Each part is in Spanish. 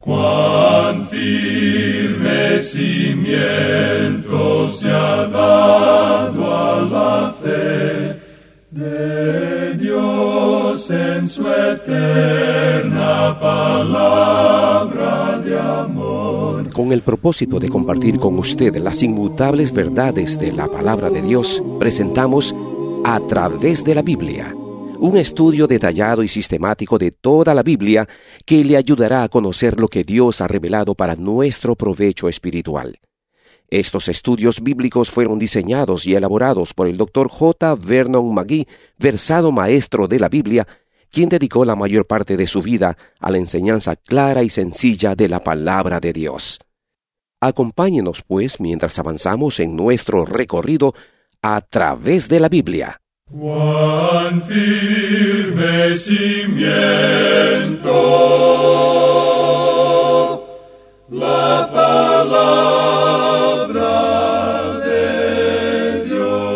Cuán firme cimiento se ha dado a la fe de Dios en su eterna palabra de amor. Con el propósito de compartir con usted las inmutables verdades de la palabra de Dios, presentamos A Través de la Biblia, un estudio detallado y sistemático de toda la Biblia que le ayudará a conocer lo que Dios ha revelado para nuestro provecho espiritual. Estos estudios bíblicos fueron diseñados y elaborados por el Dr. J. Vernon McGee, versado maestro de la Biblia, quien dedicó la mayor parte de su vida a la enseñanza clara y sencilla de la palabra de Dios. Acompáñenos, pues, mientras avanzamos en nuestro recorrido a través de la Biblia. Cuán firme cimiento la palabra de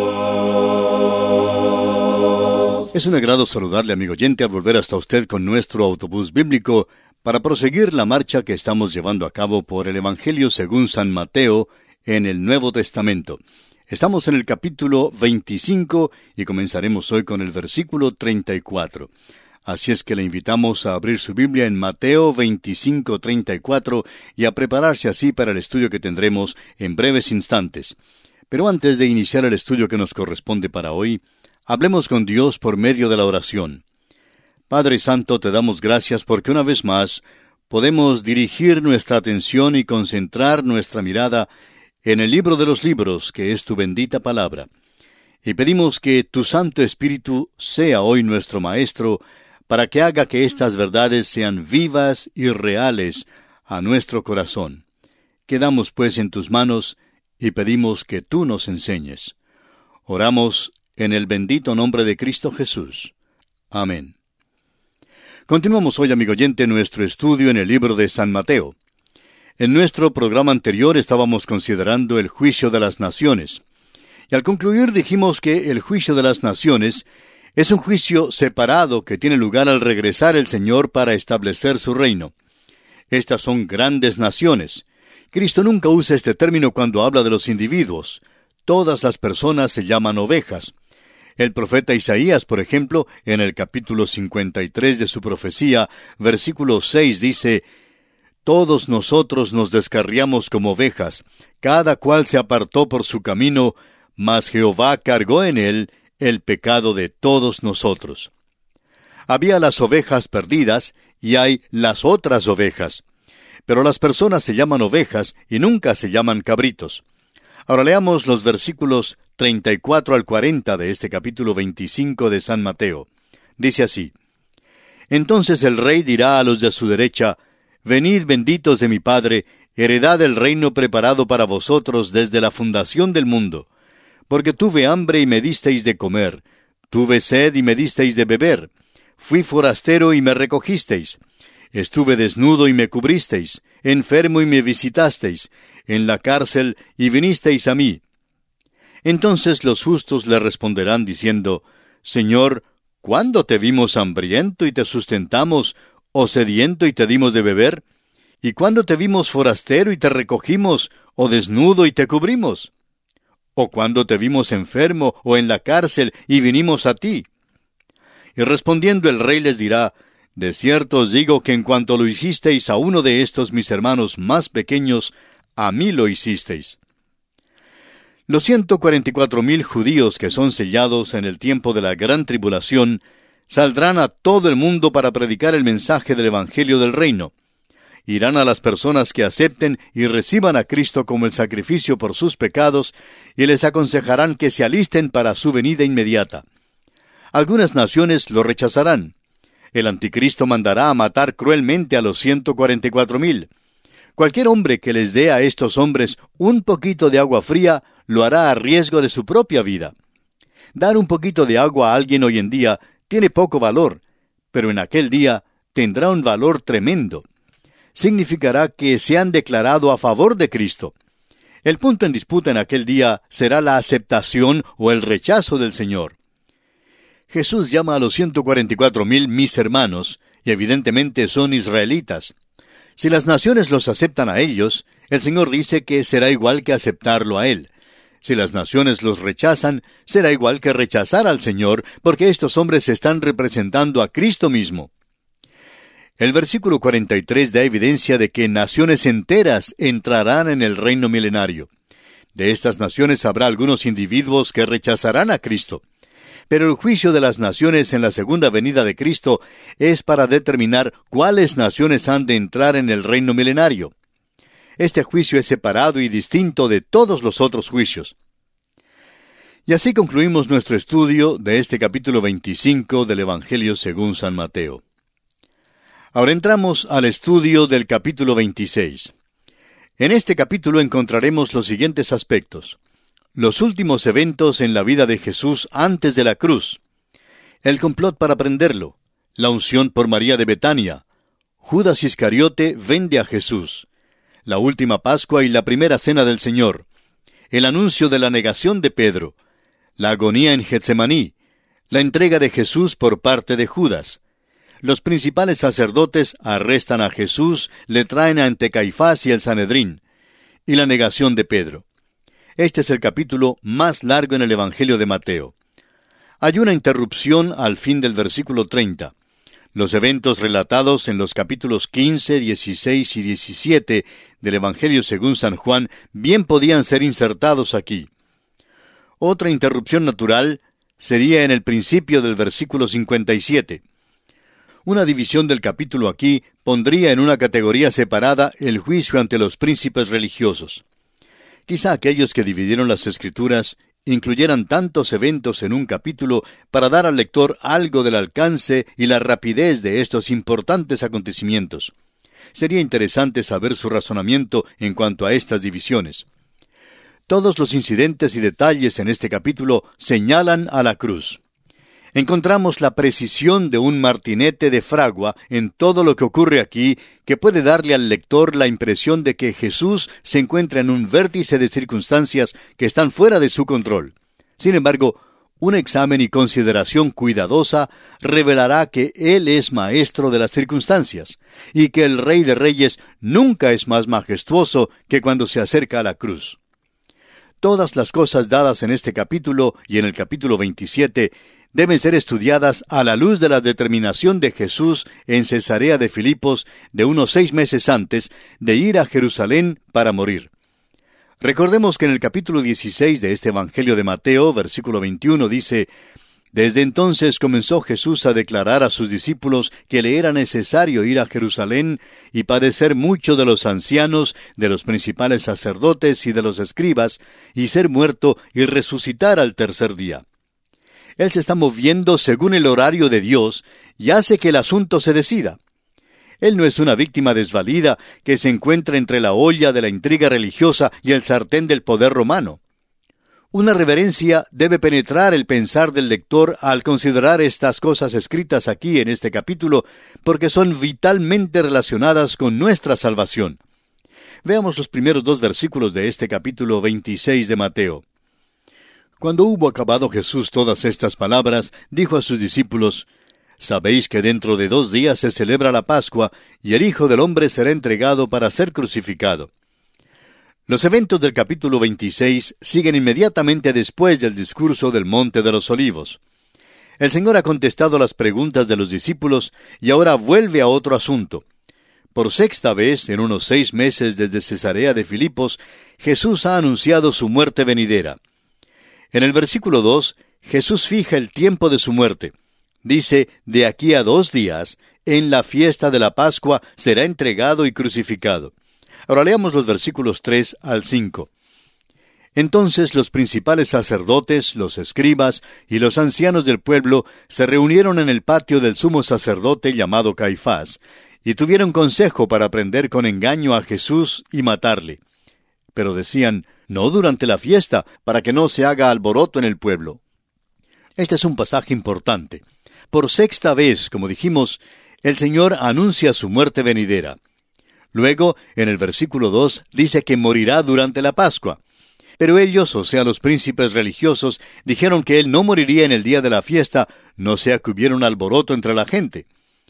Dios. Es un agrado saludarle, amigo oyente, al volver hasta usted con nuestro autobús bíblico para proseguir la marcha que estamos llevando a cabo por el Evangelio según San Mateo en el Nuevo Testamento. Estamos en el capítulo 25 y comenzaremos hoy con el versículo 34. Así es que le invitamos a abrir su Biblia en Mateo 25:34 y a prepararse así para el estudio que tendremos en breves instantes. Pero antes de iniciar el estudio que nos corresponde para hoy, hablemos con Dios por medio de la oración. Padre Santo, te damos gracias porque una vez más podemos dirigir nuestra atención y concentrar nuestra mirada en el libro de los libros, que es tu bendita palabra. Y pedimos que tu Santo Espíritu sea hoy nuestro Maestro, para que haga que estas verdades sean vivas y reales a nuestro corazón. Quedamos pues en tus manos y pedimos que tú nos enseñes. Oramos en el bendito nombre de Cristo Jesús. Amén. Continuamos hoy, amigo oyente, nuestro estudio en el libro de San Mateo. En nuestro programa anterior estábamos considerando el juicio de las naciones. Y al concluir dijimos que el juicio de las naciones es un juicio separado que tiene lugar al regresar el Señor para establecer su reino. Estas son grandes naciones. Cristo nunca usa este término cuando habla de los individuos. Todas las personas se llaman ovejas. El profeta Isaías, por ejemplo, en el capítulo 53 de su profecía, versículo 6 dice: «Todos nosotros nos descarriamos como ovejas, cada cual se apartó por su camino, mas Jehová cargó en él el pecado de todos nosotros». Había las ovejas perdidas y hay las otras ovejas. Pero las personas se llaman ovejas y nunca se llaman cabritos. Ahora leamos los versículos 34 al 40 de este capítulo 25 de San Mateo. Dice así: «Entonces el rey dirá a los de su derecha: Venid, benditos de mi Padre, heredad el reino preparado para vosotros desde la fundación del mundo. Porque tuve hambre y me disteis de comer, tuve sed y me disteis de beber, fui forastero y me recogisteis, estuve desnudo y me cubristeis, enfermo y me visitasteis, en la cárcel y vinisteis a mí». Entonces los justos le responderán diciendo: Señor, ¿cuándo te vimos hambriento y te sustentamos, o sediento y te dimos de beber? ¿Y cuándo te vimos forastero y te recogimos, o desnudo y te cubrimos? ¿O cuándo te vimos enfermo o en la cárcel y vinimos a ti? Y respondiendo el rey les dirá: De cierto os digo que en cuanto lo hicisteis a uno de estos mis hermanos más pequeños, a mí lo hicisteis. Los 144,000 judíos que son sellados en el tiempo de la gran tribulación saldrán a todo el mundo para predicar el mensaje del Evangelio del Reino. Irán a las personas que acepten y reciban a Cristo como el sacrificio por sus pecados y les aconsejarán que se alisten para su venida inmediata. Algunas naciones lo rechazarán. El anticristo mandará a matar cruelmente a los 144,000. Cualquier hombre que les dé a estos hombres un poquito de agua fría lo hará a riesgo de su propia vida. Dar un poquito de agua a alguien hoy en día tiene poco valor, pero en aquel día tendrá un valor tremendo. Significará que se han declarado a favor de Cristo. El punto en disputa en aquel día será la aceptación o el rechazo del Señor. Jesús llama a los 144,000 mis hermanos, y evidentemente son israelitas. Si las naciones los aceptan a ellos, el Señor dice que será igual que aceptarlo a Él. Si las naciones los rechazan, será igual que rechazar al Señor, porque estos hombres están representando a Cristo mismo. El versículo 43 da evidencia de que naciones enteras entrarán en el reino milenario. De estas naciones habrá algunos individuos que rechazarán a Cristo. Pero el juicio de las naciones en la segunda venida de Cristo es para determinar cuáles naciones han de entrar en el reino milenario. Este juicio es separado y distinto de todos los otros juicios. Y así concluimos nuestro estudio de este capítulo 25 del Evangelio según San Mateo. Ahora entramos al estudio del capítulo 26. En este capítulo encontraremos los siguientes aspectos: los últimos eventos en la vida de Jesús antes de la cruz, el complot para prenderlo, la unción por María de Betania, Judas Iscariote vende a Jesús, la última Pascua y la primera cena del Señor, el anuncio de la negación de Pedro, la agonía en Getsemaní, la entrega de Jesús por parte de Judas. Los principales sacerdotes arrestan a Jesús, le traen ante Caifás y el Sanedrín, y la negación de Pedro. Este es el capítulo más largo en el Evangelio de Mateo. Hay una interrupción al fin del versículo 30. Los eventos relatados en los capítulos 15, 16 y 17 del Evangelio según San Juan bien podían ser insertados aquí. Otra interrupción natural sería en el principio del versículo 57. Una división del capítulo aquí pondría en una categoría separada el juicio ante los príncipes religiosos. Quizá aquellos que dividieron las Escrituras incluyeran tantos eventos en un capítulo para dar al lector algo del alcance y la rapidez de estos importantes acontecimientos. Sería interesante saber su razonamiento en cuanto a estas divisiones. Todos los incidentes y detalles en este capítulo señalan a la cruz. Encontramos la precisión de un martinete de fragua en todo lo que ocurre aquí, que puede darle al lector la impresión de que Jesús se encuentra en un vértice de circunstancias que están fuera de su control. Sin embargo, un examen y consideración cuidadosa revelará que Él es maestro de las circunstancias, y que el Rey de Reyes nunca es más majestuoso que cuando se acerca a la cruz. Todas las cosas dadas en este capítulo y en el capítulo 27 deben ser estudiadas a la luz de la determinación de Jesús en Cesarea de Filipos de unos 6 meses antes de ir a Jerusalén para morir. Recordemos que en el capítulo 16 de este Evangelio de Mateo, versículo 21, dice: «Desde entonces comenzó Jesús a declarar a sus discípulos que le era necesario ir a Jerusalén y padecer mucho de los ancianos, de los principales sacerdotes y de los escribas, y ser muerto y resucitar al tercer día». Él se está moviendo según el horario de Dios y hace que el asunto se decida. Él no es una víctima desvalida que se encuentra entre la olla de la intriga religiosa y el sartén del poder romano. Una reverencia debe penetrar el pensar del lector al considerar estas cosas escritas aquí en este capítulo, porque son vitalmente relacionadas con nuestra salvación. Veamos los primeros 2 versículos de este capítulo 26 de Mateo. Cuando hubo acabado Jesús todas estas palabras, dijo a sus discípulos: «Sabéis que dentro de 2 días se celebra la Pascua, y el Hijo del Hombre será entregado para ser crucificado». Los eventos del capítulo 26 siguen inmediatamente después del discurso del Monte de los Olivos. El Señor ha contestado las preguntas de los discípulos y ahora vuelve a otro asunto. Por 6ª vez, en unos 6 meses desde Cesarea de Filipos, Jesús ha anunciado su muerte venidera. En el versículo 2, Jesús fija el tiempo de su muerte. Dice: «De aquí a 2 días, en la fiesta de la Pascua, será entregado y crucificado». Ahora leamos los versículos 3 al 5. Entonces los principales sacerdotes, los escribas y los ancianos del pueblo se reunieron en el patio del sumo sacerdote llamado Caifás, y tuvieron consejo para prender con engaño a Jesús y matarle. Pero decían: «No durante la fiesta, para que no se haga alboroto en el pueblo». Este es un pasaje importante. Por 6ª vez, como dijimos, el Señor anuncia su muerte venidera. Luego, en el versículo 2, dice que morirá durante la Pascua. Pero ellos, o sea, los príncipes religiosos, dijeron que Él no moriría en el día de la fiesta, no sea que hubiera un alboroto entre la gente.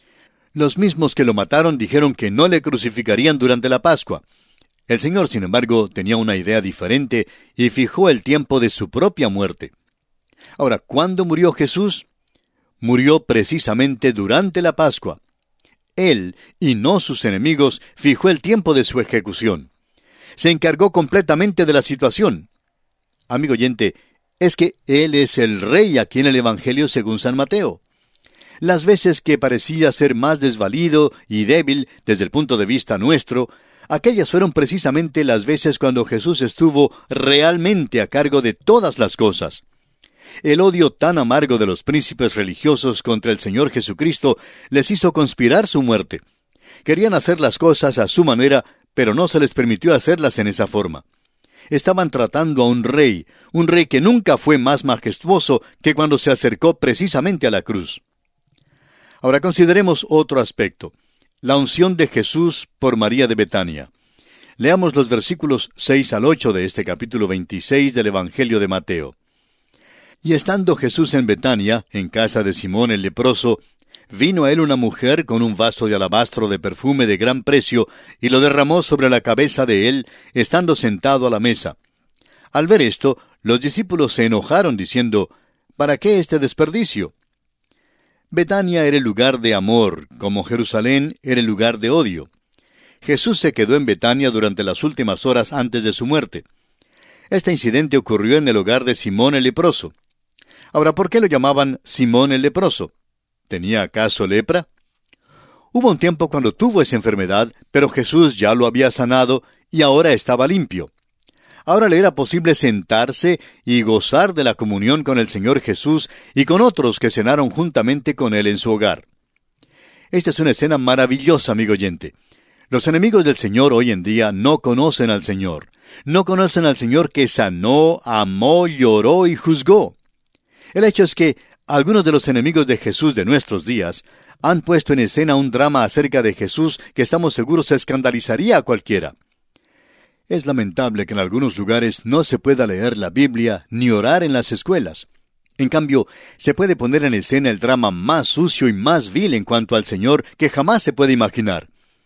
Los mismos que lo mataron dijeron que no le crucificarían durante la Pascua. El Señor, sin embargo, tenía una idea diferente y fijó el tiempo de su propia muerte. Ahora, ¿cuándo murió Jesús? Murió precisamente durante la Pascua. Él, y no sus enemigos, fijó el tiempo de su ejecución. Se encargó completamente de la situación. Amigo oyente, es que Él es el Rey aquí en el Evangelio según San Mateo. Las veces que parecía ser más desvalido y débil desde el punto de vista nuestro, aquellas fueron precisamente las veces cuando Jesús estuvo realmente a cargo de todas las cosas. El odio tan amargo de los príncipes religiosos contra el Señor Jesucristo les hizo conspirar su muerte. Querían hacer las cosas a su manera, pero no se les permitió hacerlas en esa forma. Estaban tratando a un rey que nunca fue más majestuoso que cuando se acercó precisamente a la cruz. Ahora consideremos otro aspecto, la unción de Jesús por María de Betania. Leamos los versículos 6 al 8 de este capítulo 26 del Evangelio de Mateo. Y estando Jesús en Betania, en casa de Simón el leproso, vino a él una mujer con un vaso de alabastro de perfume de gran precio, y lo derramó sobre la cabeza de él, estando sentado a la mesa. Al ver esto, los discípulos se enojaron, diciendo, ¿para qué este desperdicio? Betania era el lugar de amor, como Jerusalén era el lugar de odio. Jesús se quedó en Betania durante las últimas horas antes de su muerte. Este incidente ocurrió en el hogar de Simón el leproso. Ahora, ¿por qué lo llamaban Simón el leproso? ¿Tenía acaso lepra? Hubo un tiempo cuando tuvo esa enfermedad, pero Jesús ya lo había sanado y ahora estaba limpio. Ahora le era posible sentarse y gozar de la comunión con el Señor Jesús y con otros que cenaron juntamente con Él en su hogar. Esta es una escena maravillosa, amigo oyente. Los enemigos del Señor hoy en día no conocen al Señor. No conocen al Señor que sanó, amó, lloró y juzgó. El hecho es que algunos de los enemigos de Jesús de nuestros días han puesto en escena un drama acerca de Jesús que estamos seguros escandalizaría a cualquiera. Es lamentable que en algunos lugares no se pueda leer la Biblia ni orar en las escuelas. En cambio, se puede poner en escena el drama más sucio y más vil en cuanto al Señor que jamás se puede imaginar.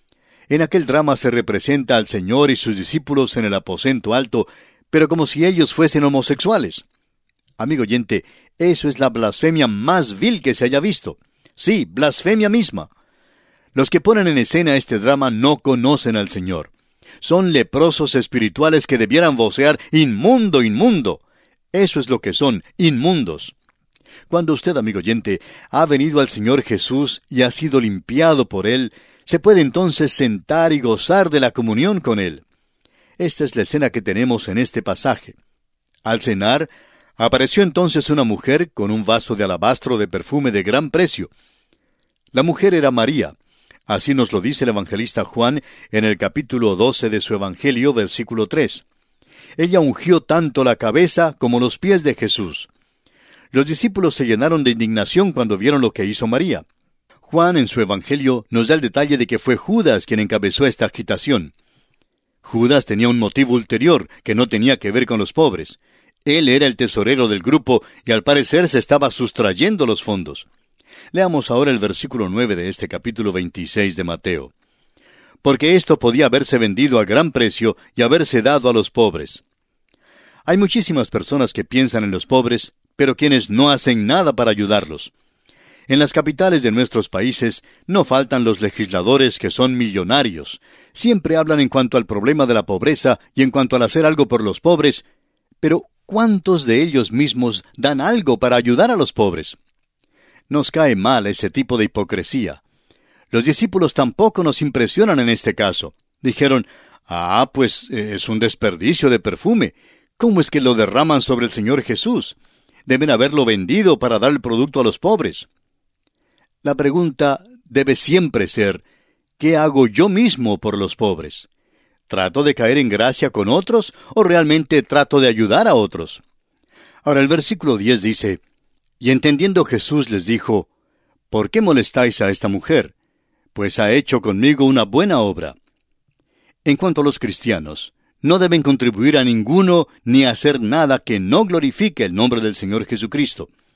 En aquel drama se representa al Señor y sus discípulos en el aposento alto, pero como si ellos fuesen homosexuales. Amigo oyente, eso es la blasfemia más vil que se haya visto. Sí, blasfemia misma. Los que ponen en escena este drama no conocen al Señor. Son leprosos espirituales que debieran vocear, ¡inmundo, inmundo! Eso es lo que son, inmundos. Cuando usted, amigo oyente, ha venido al Señor Jesús y ha sido limpiado por Él, se puede entonces sentar y gozar de la comunión con Él. Esta es la escena que tenemos en este pasaje. Al cenar, apareció entonces una mujer con un vaso de alabastro de perfume de gran precio. La mujer era María. Así nos lo dice el evangelista Juan en el capítulo 12 de su Evangelio, versículo 3. Ella ungió tanto la cabeza como los pies de Jesús. Los discípulos se llenaron de indignación cuando vieron lo que hizo María. Juan en su Evangelio nos da el detalle de que fue Judas quien encabezó esta agitación. Judas tenía un motivo ulterior que no tenía que ver con los pobres. Él era el tesorero del grupo y al parecer se estaba sustrayendo los fondos. Leamos ahora el versículo 9 de este capítulo 26 de Mateo. Porque esto podía haberse vendido a gran precio y haberse dado a los pobres. Hay muchísimas personas que piensan en los pobres, pero quienes no hacen nada para ayudarlos. En las capitales de nuestros países no faltan los legisladores que son millonarios. Siempre hablan en cuanto al problema de la pobreza y en cuanto al hacer algo por los pobres, pero ¿cuántos de ellos mismos dan algo para ayudar a los pobres? Nos cae mal ese tipo de hipocresía. Los discípulos tampoco nos impresionan en este caso. Dijeron, pues es un desperdicio de perfume. ¿Cómo es que lo derraman sobre el Señor Jesús? Deben haberlo vendido para dar el producto a los pobres. La pregunta debe siempre ser, ¿qué hago yo mismo por los pobres? ¿Trato de caer en gracia con otros o realmente trato de ayudar a otros? Ahora el versículo 10 dice, y entendiendo Jesús les dijo, ¿por qué molestáis a esta mujer? Pues ha hecho conmigo una buena obra. En cuanto a los cristianos, no deben contribuir a ninguno ni hacer nada que no glorifique el nombre del Señor Jesucristo.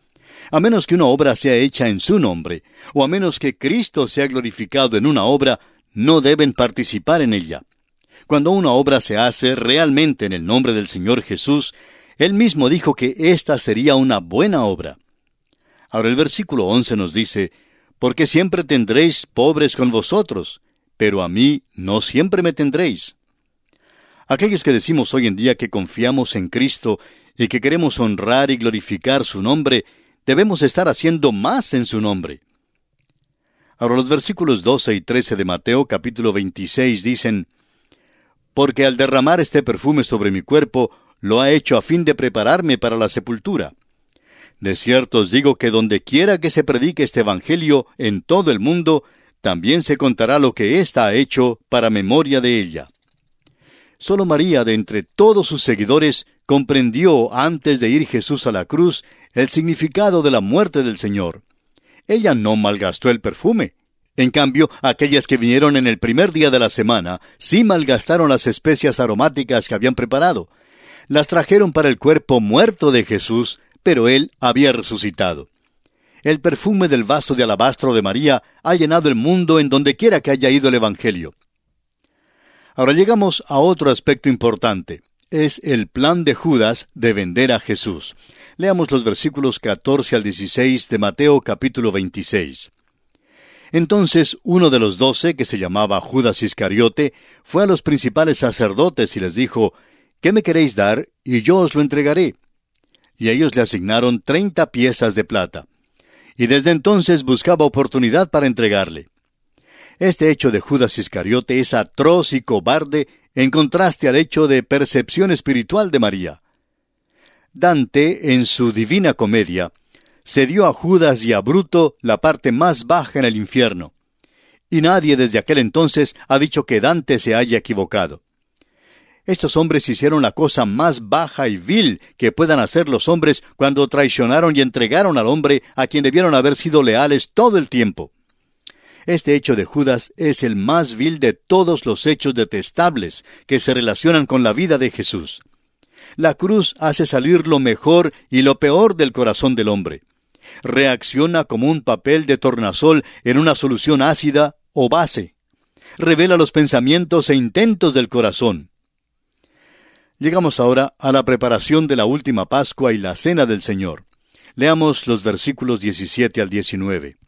A menos que una obra sea hecha en su nombre, o a menos que Cristo sea glorificado en una obra, no deben participar en ella. Cuando una obra se hace realmente en el nombre del Señor Jesús, Él mismo dijo que ésta sería una buena obra. Ahora el versículo 11 nos dice, porque siempre tendréis pobres con vosotros, pero a mí no siempre me tendréis. Aquellos que decimos hoy en día que confiamos en Cristo y que queremos honrar y glorificar su nombre, debemos estar haciendo más en su nombre. Ahora los versículos 12 y 13 de Mateo capítulo 26 dicen, porque al derramar este perfume sobre mi cuerpo, lo ha hecho a fin de prepararme para la sepultura. De cierto os digo que donde quiera que se predique este evangelio en todo el mundo, también se contará lo que ésta ha hecho para memoria de ella. Solo María, de entre todos sus seguidores, comprendió antes de ir Jesús a la cruz el significado de la muerte del Señor. Ella no malgastó el perfume. En cambio, aquellas que vinieron en el primer día de la semana, sí malgastaron las especias aromáticas que habían preparado. Las trajeron para el cuerpo muerto de Jesús, pero Él había resucitado. El perfume del vaso de alabastro de María ha llenado el mundo en donde quiera que haya ido el Evangelio. Ahora llegamos a otro aspecto importante. Es el plan de Judas de vender a Jesús. Leamos los versículos 14 al 16 de Mateo capítulo 26. Entonces uno de los 12, que se llamaba Judas Iscariote, fue a los principales sacerdotes y les dijo, ¿qué me queréis dar? Y yo os lo entregaré. Y ellos le asignaron 30 piezas de plata. Y desde entonces buscaba oportunidad para entregarle. Este hecho de Judas Iscariote es atroz y cobarde en contraste al hecho de percepción espiritual de María. Dante, en su Divina Comedia, se dio a Judas y a Bruto la parte más baja en el infierno. Y nadie desde aquel entonces ha dicho que Dante se haya equivocado. Estos hombres hicieron la cosa más baja y vil que puedan hacer los hombres cuando traicionaron y entregaron al hombre a quien debieron haber sido leales todo el tiempo. Este hecho de Judas es el más vil de todos los hechos detestables que se relacionan con la vida de Jesús. La cruz hace salir lo mejor y lo peor del corazón del hombre. Reacciona como un papel de tornasol en una solución ácida o base. Revela los pensamientos e intentos del corazón. Llegamos ahora a la preparación de la última Pascua y la Cena del Señor. Leamos los versículos 17 al 19.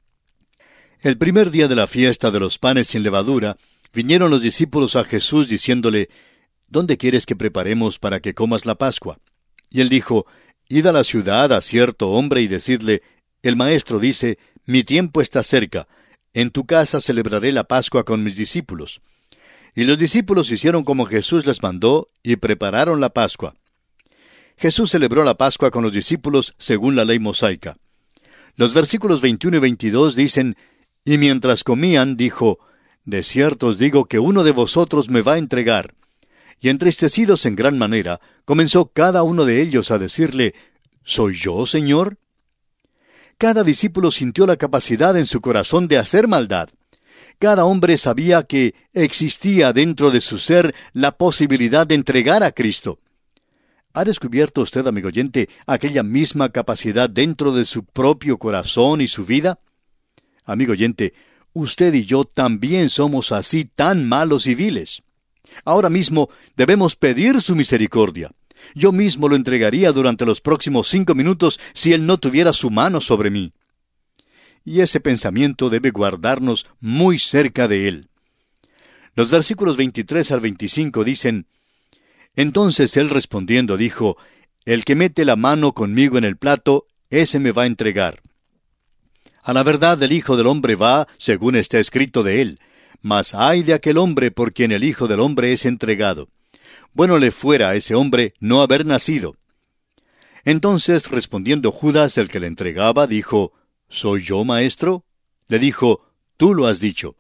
El primer día de la fiesta de los panes sin levadura, vinieron los discípulos a Jesús diciéndole, ¿dónde quieres que preparemos para que comas la Pascua? Y él dijo, id a la ciudad a cierto hombre y decidle, el maestro dice, mi tiempo está cerca, en tu casa celebraré la Pascua con mis discípulos. Y los discípulos hicieron como Jesús les mandó y prepararon la Pascua. Jesús celebró la Pascua con los discípulos según la ley mosaica. Los versículos 21 y 22 dicen, y mientras comían, dijo, de cierto os digo que uno de vosotros me va a entregar. Y entristecidos en gran manera, comenzó cada uno de ellos a decirle, ¿soy yo, Señor? Cada discípulo sintió la capacidad en su corazón de hacer maldad. Cada hombre sabía que existía dentro de su ser la posibilidad de entregar a Cristo. ¿Ha descubierto usted, amigo oyente, aquella misma capacidad dentro de su propio corazón y su vida? Amigo oyente, usted y yo también somos así tan malos y viles. Ahora mismo debemos pedir su misericordia. Yo mismo lo entregaría durante los próximos 5 minutos si Él no tuviera su mano sobre mí. Y ese pensamiento debe guardarnos muy cerca de Él. Los versículos 23 al 25 dicen, entonces Él respondiendo dijo, el que mete la mano conmigo en el plato, ese me va a entregar. A la verdad el Hijo del Hombre va, según está escrito de Él, mas ay de aquel hombre por quien el Hijo del Hombre es entregado. Bueno le fuera a ese hombre no haber nacido. Entonces, respondiendo Judas, el que le entregaba, dijo, ¿soy yo, maestro? Le dijo, tú lo has dicho.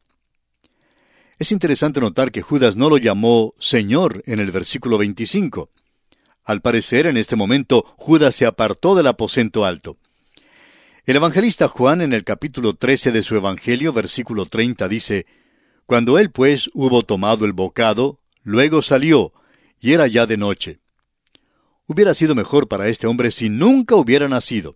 Es interesante notar que Judas no lo llamó Señor en el versículo 25. Al parecer, en este momento, Judas se apartó del aposento alto. El evangelista Juan, en el capítulo 13 de su Evangelio, versículo 30, dice, cuando él pues hubo tomado el bocado, luego salió, y era ya de noche. Hubiera sido mejor para este hombre si nunca hubiera nacido.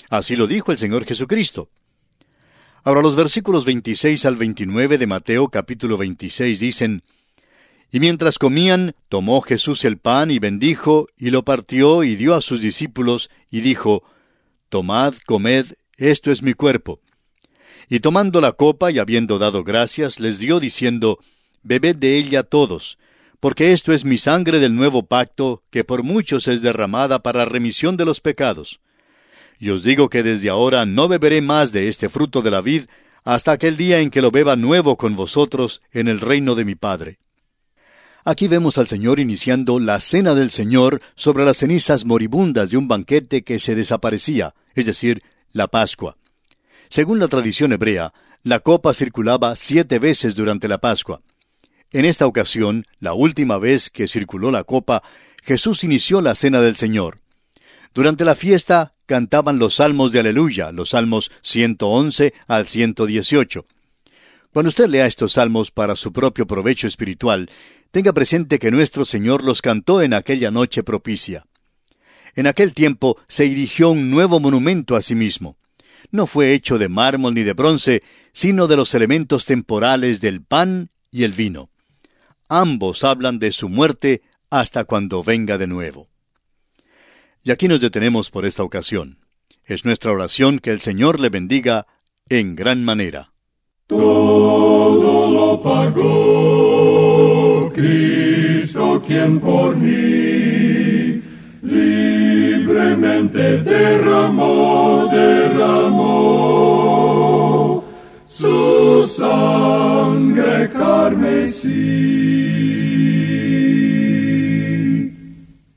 Así lo dijo el Señor Jesucristo. Ahora los versículos 26 al 29 de Mateo capítulo 26 dicen: Y mientras comían, tomó Jesús el pan y bendijo, y lo partió y dio a sus discípulos, y dijo: Tomad, comed, esto es mi cuerpo. Y tomando la copa y habiendo dado gracias, les dio diciendo: Bebed de ella todos, porque esto es mi sangre del nuevo pacto, que por muchos es derramada para remisión de los pecados. Y os digo que desde ahora no beberé más de este fruto de la vid, hasta aquel día en que lo beba nuevo con vosotros en el reino de mi Padre. Aquí vemos al Señor iniciando la cena del Señor sobre las cenizas moribundas de un banquete que se desaparecía, es decir, la Pascua. Según la tradición hebrea, la copa circulaba 7 veces durante la Pascua. En esta ocasión, la última vez que circuló la copa, Jesús inició la cena del Señor. Durante la fiesta cantaban los salmos de aleluya, los salmos 111 al 118. Cuando usted lea estos salmos para su propio provecho espiritual, tenga presente que nuestro Señor los cantó en aquella noche propicia. En aquel tiempo se erigió un nuevo monumento a sí mismo. No fue hecho de mármol ni de bronce, sino de los elementos temporales del pan y el vino. Ambos hablan de su muerte hasta cuando venga de nuevo. Y aquí nos detenemos por esta ocasión. Es nuestra oración que el Señor le bendiga en gran manera. Todo lo pagó Cristo, quien por mí libremente derramó su sangre carmesí.